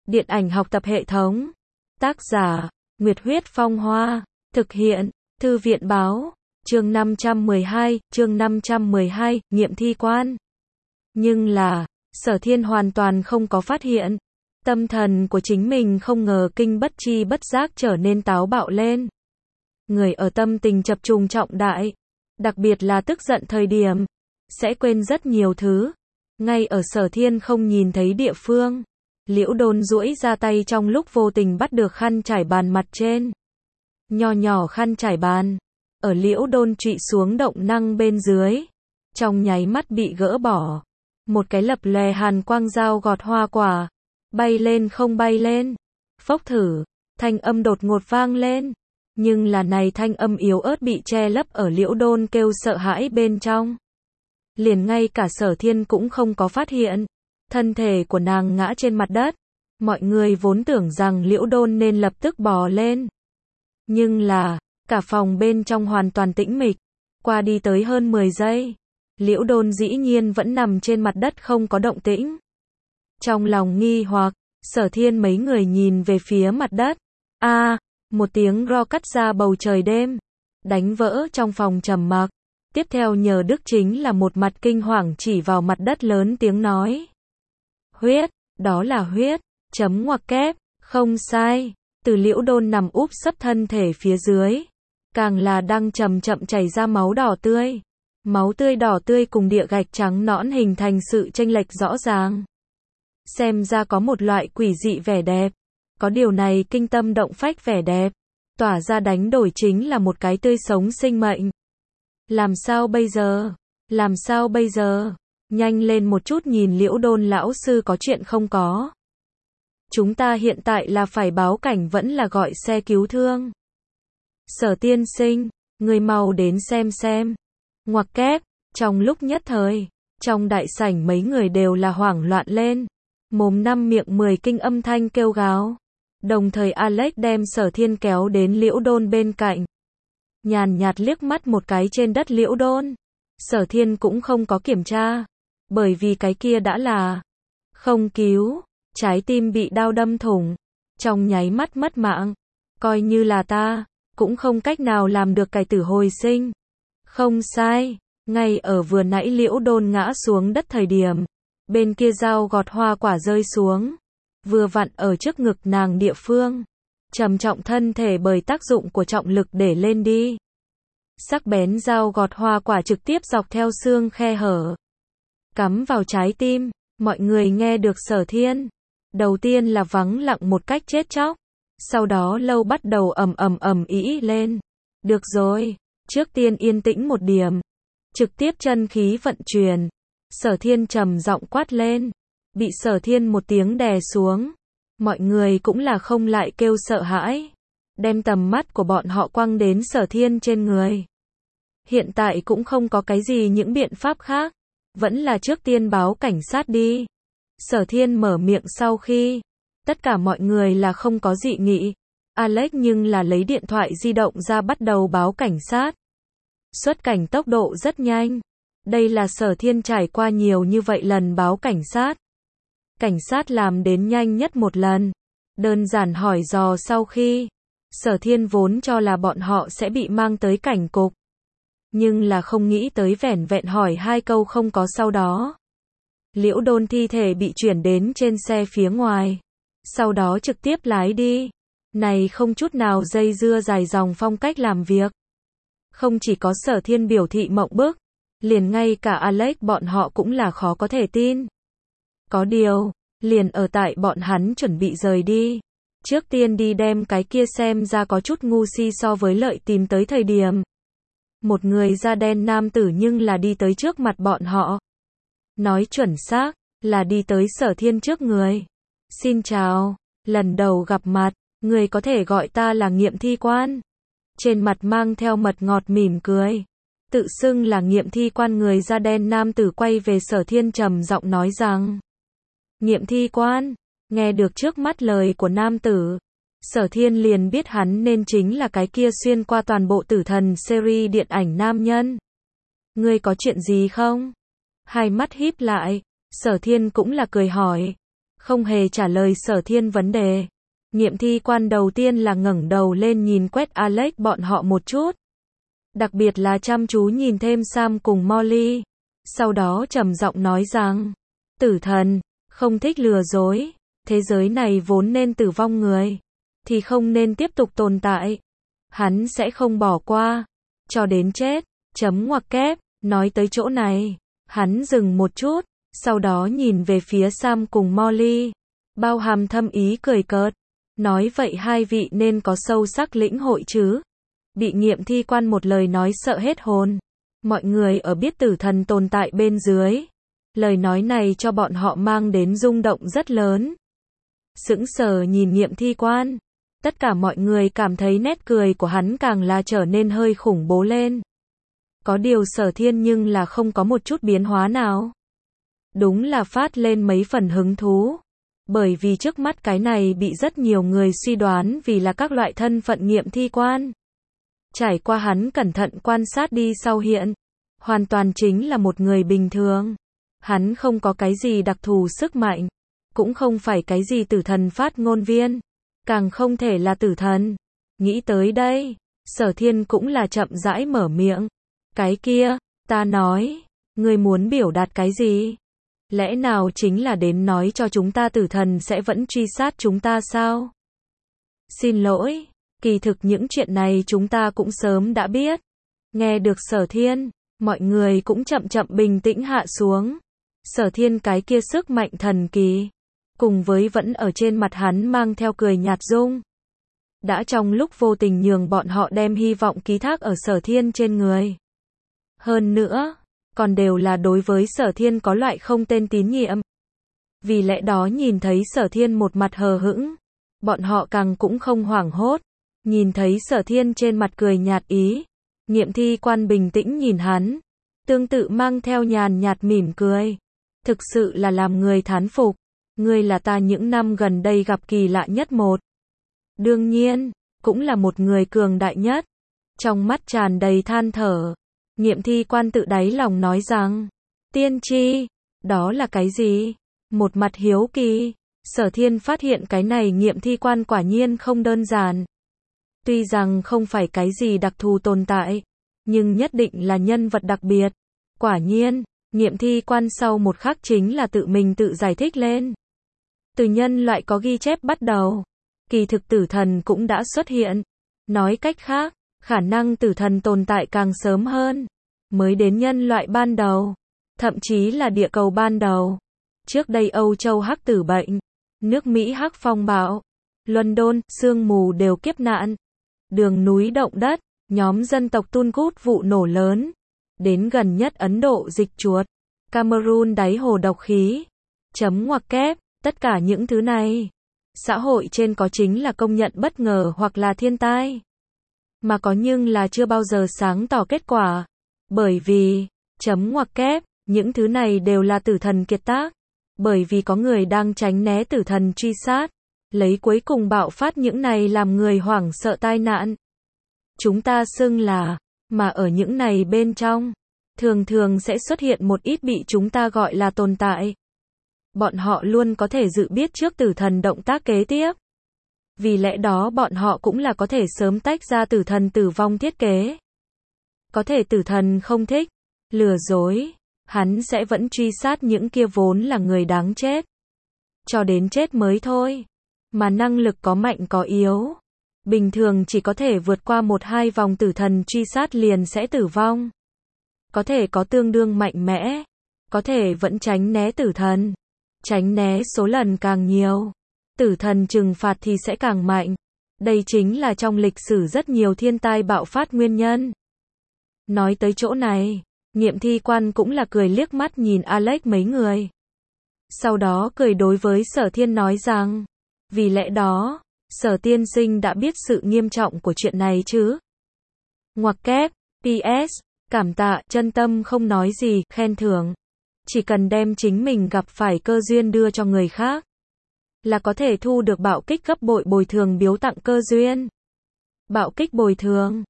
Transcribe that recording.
Điện ảnh học tập hệ thống. Tác giả, Nguyệt Huyết Phong Hoa. Thực hiện, Thư viện Báo. Chương 512, nghiệm thi quan. Nhưng là, Sở Thiên hoàn toàn không có phát hiện. Tâm thần của chính mình không ngờ kinh bất chi bất giác trở nên táo bạo lên. Người ở tâm tình chập trùng trọng đại, đặc biệt là tức giận thời điểm, sẽ quên rất nhiều thứ. Ngay ở Sở Thiên không nhìn thấy địa phương, Liễu Đôn duỗi ra tay trong lúc vô tình bắt được khăn trải bàn mặt trên. Nho nhỏ khăn trải bàn, ở Liễu Đôn trụy xuống động năng bên dưới, trong nháy mắt bị gỡ bỏ. Một cái lập lòe hàn quang dao gọt hoa quả, bay lên không bay lên. Phốc thử, thanh âm đột ngột vang lên. Nhưng là này thanh âm yếu ớt bị che lấp ở Liễu Đôn kêu sợ hãi bên trong. Liền ngay cả Sở Thiên cũng không có phát hiện. Thân thể của nàng ngã trên mặt đất. Mọi người vốn tưởng rằng Liễu Đôn nên lập tức bò lên. Nhưng là, cả phòng bên trong hoàn toàn tĩnh mịch. Qua đi tới hơn 10 giây. Liễu Đôn dĩ nhiên vẫn nằm trên mặt đất không có động tĩnh. Trong lòng nghi hoặc, Sở Thiên mấy người nhìn về phía mặt đất. Một tiếng ro cắt ra bầu trời đêm, đánh vỡ trong phòng trầm mặc. Tiếp theo nhờ Đức chính là một mặt kinh hoàng chỉ vào mặt đất lớn tiếng nói. Huyết, đó là huyết, chấm ngoặc kép, không sai. Từ Liễu Đôn nằm úp sấp thân thể phía dưới, càng là đang chậm chậm chảy ra máu đỏ tươi. Máu tươi đỏ tươi cùng địa gạch trắng nõn hình thành sự chênh lệch rõ ràng. Xem ra có một loại quỷ dị vẻ đẹp. Có điều này kinh tâm động phách vẻ đẹp, tỏa ra đánh đổi chính là một cái tươi sống sinh mệnh. Làm sao bây giờ? Làm sao bây giờ? Nhanh lên một chút nhìn Liễu Đôn lão sư có chuyện không có? Chúng ta hiện tại là phải báo cảnh vẫn là gọi xe cứu thương? Sở tiên sinh, người mau đến xem. Ngoặc kép, trong lúc nhất thời, trong đại sảnh mấy người đều là hoảng loạn lên. Mồm năm miệng 10 kinh âm thanh kêu gào. Đồng thời Alex đem Sở Thiên kéo đến Liễu Đôn bên cạnh. Nhàn nhạt liếc mắt một cái trên đất Liễu Đôn. Sở Thiên cũng không có kiểm tra. Bởi vì cái kia đã là không cứu. Trái tim bị đao đâm thủng. Trong nháy mắt mất mạng. Coi như là ta, cũng không cách nào làm được cải tử hồi sinh. Không sai. Ngay ở vừa nãy Liễu Đôn ngã xuống đất thời điểm. Bên kia dao gọt hoa quả rơi xuống. Vừa vặn ở trước ngực nàng địa phương. Trầm trọng thân thể bởi tác dụng của trọng lực để lên đi. Sắc bén dao gọt hoa quả trực tiếp dọc theo xương khe hở. Cắm vào trái tim. Mọi người nghe được Sở Thiên. Đầu tiên là vắng lặng một cách chết chóc. Sau đó lâu bắt đầu ầm ĩ lên. Được rồi. Trước tiên yên tĩnh một điểm. Trực tiếp chân khí vận chuyển. Sở Thiên trầm giọng quát lên. Bị Sở Thiên một tiếng đè xuống. Mọi người cũng là không lại kêu sợ hãi. Đem tầm mắt của bọn họ quăng đến Sở Thiên trên người. Hiện tại cũng không có cái gì những biện pháp khác. Vẫn là trước tiên báo cảnh sát đi. Sở Thiên mở miệng sau khi. Tất cả mọi người là không có dị nghị. Alex nhưng là lấy điện thoại di động ra bắt đầu báo cảnh sát. Xuất cảnh tốc độ rất nhanh. Đây là Sở Thiên trải qua nhiều như vậy lần báo cảnh sát. Cảnh sát làm đến nhanh nhất một lần. Đơn giản hỏi dò sau khi. Sở Thiên vốn cho là bọn họ sẽ bị mang tới cảnh cục. Nhưng là không nghĩ tới vẻn vẹn hỏi 2 câu không có sau đó. Liễu Đôn thi thể bị chuyển đến trên xe phía ngoài. Sau đó trực tiếp lái đi. Này không chút nào dây dưa dài dòng phong cách làm việc. Không chỉ có Sở Thiên biểu thị mộng bức. Liền ngay cả Alex bọn họ cũng là khó có thể tin. Có điều, liền ở tại bọn hắn chuẩn bị rời đi. Trước tiên đi đem cái kia xem ra có chút ngu si so với lợi tìm tới thời điểm. Một người da đen nam tử nhưng là đi tới trước mặt bọn họ. Nói chuẩn xác, là đi tới Sở Thiên trước người. Xin chào, lần đầu gặp mặt, người có thể gọi ta là nghiệm thi quan. Trên mặt mang theo mật ngọt mỉm cười. Tự xưng là nghiệm thi quan người da đen nam tử quay về Sở Thiên trầm giọng nói rằng. Nghiệm thi quan, nghe được trước mắt lời của nam tử. Sở Thiên liền biết hắn nên chính là cái kia xuyên qua toàn bộ tử thần series điện ảnh nam nhân. Ngươi có chuyện gì không? Hai mắt híp lại, Sở Thiên cũng là cười hỏi. không hề trả lời Sở Thiên vấn đề. Nghiệm thi quan đầu tiên là ngẩng đầu lên nhìn quét Alex bọn họ một chút. Đặc biệt là chăm chú nhìn thêm Sam cùng Molly. Sau đó trầm giọng nói rằng, tử thần, không thích lừa dối. Thế giới này vốn nên tử vong người, thì không nên tiếp tục tồn tại. Hắn sẽ không bỏ qua, cho đến chết. Chấm ngoặc kép, nói tới chỗ này. Hắn dừng một chút, sau đó nhìn về phía Sam cùng Molly. Bao hàm thâm ý cười cợt. Nói vậy hai vị nên có sâu sắc lĩnh hội chứ. Bị nghiệm thi quan một lời nói sợ hết hồn. Mọi người ở biết tử thần tồn tại bên dưới. Lời nói này cho bọn họ mang đến rung động rất lớn. Sững sờ nhìn nghiệm thi quan. Tất cả mọi người cảm thấy nét cười của hắn càng là trở nên hơi khủng bố lên. Có điều Sở Thiên nhưng là không có một chút biến hóa nào. Đúng là phát lên mấy phần hứng thú. Bởi vì trước mắt cái này bị rất nhiều người suy đoán vì là các loại thân phận nghiệm thi quan. Trải qua hắn cẩn thận quan sát đi sau hiện. Hoàn toàn chính là một người bình thường. Hắn không có cái gì đặc thù sức mạnh. Cũng không phải cái gì tử thần phát ngôn viên. Càng không thể là tử thần. Nghĩ tới đây, Sở Thiên cũng là chậm rãi mở miệng. Cái kia, ta nói, ngươi muốn biểu đạt cái gì? Lẽ nào chính là đến nói cho chúng ta tử thần sẽ vẫn truy sát chúng ta sao? Xin lỗi, kỳ thực những chuyện này chúng ta cũng sớm đã biết. Nghe được Sở Thiên, mọi người cũng chậm chậm bình tĩnh hạ xuống. Sở Thiên cái kia sức mạnh thần kỳ, cùng với vẫn ở trên mặt hắn mang theo cười nhạt dung. Đã trong lúc vô tình nhường bọn họ đem hy vọng ký thác ở Sở Thiên trên người. Hơn nữa, còn đều là đối với Sở Thiên có loại không tên tín nhiệm. Vì lẽ đó nhìn thấy Sở Thiên một mặt hờ hững, bọn họ càng cũng không hoảng hốt. Nhìn thấy Sở Thiên trên mặt cười nhạt ý, nghiệm thi quan bình tĩnh nhìn hắn, tương tự mang theo nhàn nhạt mỉm cười. Thực sự là làm người thán phục. Ngươi là ta những năm gần đây gặp kỳ lạ nhất một. Đương nhiên, cũng là một người cường đại nhất. Trong mắt tràn đầy than thở, nghiệm thi quan tự đáy lòng nói rằng, tiên tri, đó là cái gì? Một mặt hiếu kỳ, Sở Thiên phát hiện cái này nghiệm thi quan quả nhiên không đơn giản. Tuy rằng không phải cái gì đặc thù tồn tại, nhưng nhất định là nhân vật đặc biệt. Quả nhiên, nghiệm thi quan sau một khắc chính là tự mình tự giải thích lên. Từ nhân loại có ghi chép bắt đầu, kỳ thực tử thần cũng đã xuất hiện. Nói cách khác, khả năng tử thần tồn tại càng sớm hơn, mới đến nhân loại ban đầu, thậm chí là địa cầu ban đầu. Trước đây Âu Châu hắc tử bệnh, nước Mỹ hắc phong bạo, London, sương mù đều kiếp nạn, đường núi động đất, nhóm dân tộc Tungut vụ nổ lớn, đến gần nhất Ấn Độ dịch chuột, Cameroon đáy hồ độc khí, chấm ngoặc kép, tất cả những thứ này, xã hội trên có chính là công nhận bất ngờ hoặc là thiên tai. Mà có nhưng là chưa bao giờ sáng tỏ kết quả. Bởi vì, chấm ngoặc kép, những thứ này đều là tử thần kiệt tác. Bởi vì có người đang tránh né tử thần truy sát, lấy cuối cùng bạo phát những này làm người hoảng sợ tai nạn. Chúng ta xưng là, mà ở những này bên trong, thường thường sẽ xuất hiện một ít bị chúng ta gọi là tồn tại. Bọn họ luôn có thể dự biết trước tử thần động tác kế tiếp. Vì lẽ đó bọn họ cũng là có thể sớm tách ra tử thần tử vong thiết kế. Có thể tử thần không thích lừa dối, hắn sẽ vẫn truy sát những kia vốn là người đáng chết. Cho đến chết mới thôi. Mà năng lực có mạnh có yếu. Bình thường chỉ có thể vượt qua 1-2 vòng tử thần truy sát liền sẽ tử vong. Có thể có tương đương mạnh mẽ. Có thể vẫn tránh né tử thần. Tránh né số lần càng nhiều, tử thần trừng phạt thì sẽ càng mạnh. Đây chính là trong lịch sử rất nhiều thiên tai bạo phát nguyên nhân. Nói tới chỗ này, nghiệm thi quan cũng là cười liếc mắt nhìn Alex mấy người. Sau đó cười đối với Sở Thiên nói rằng, vì lẽ đó, Sở tiên sinh đã biết sự nghiêm trọng của chuyện này chứ? Ngoặc kép, PS, cảm tạ, chân tâm không nói gì, khen thưởng. Chỉ cần đem chính mình gặp phải cơ duyên đưa cho người khác, là có thể thu được bạo kích gấp bội bồi thường biếu tặng cơ duyên. Bạo kích bồi thường,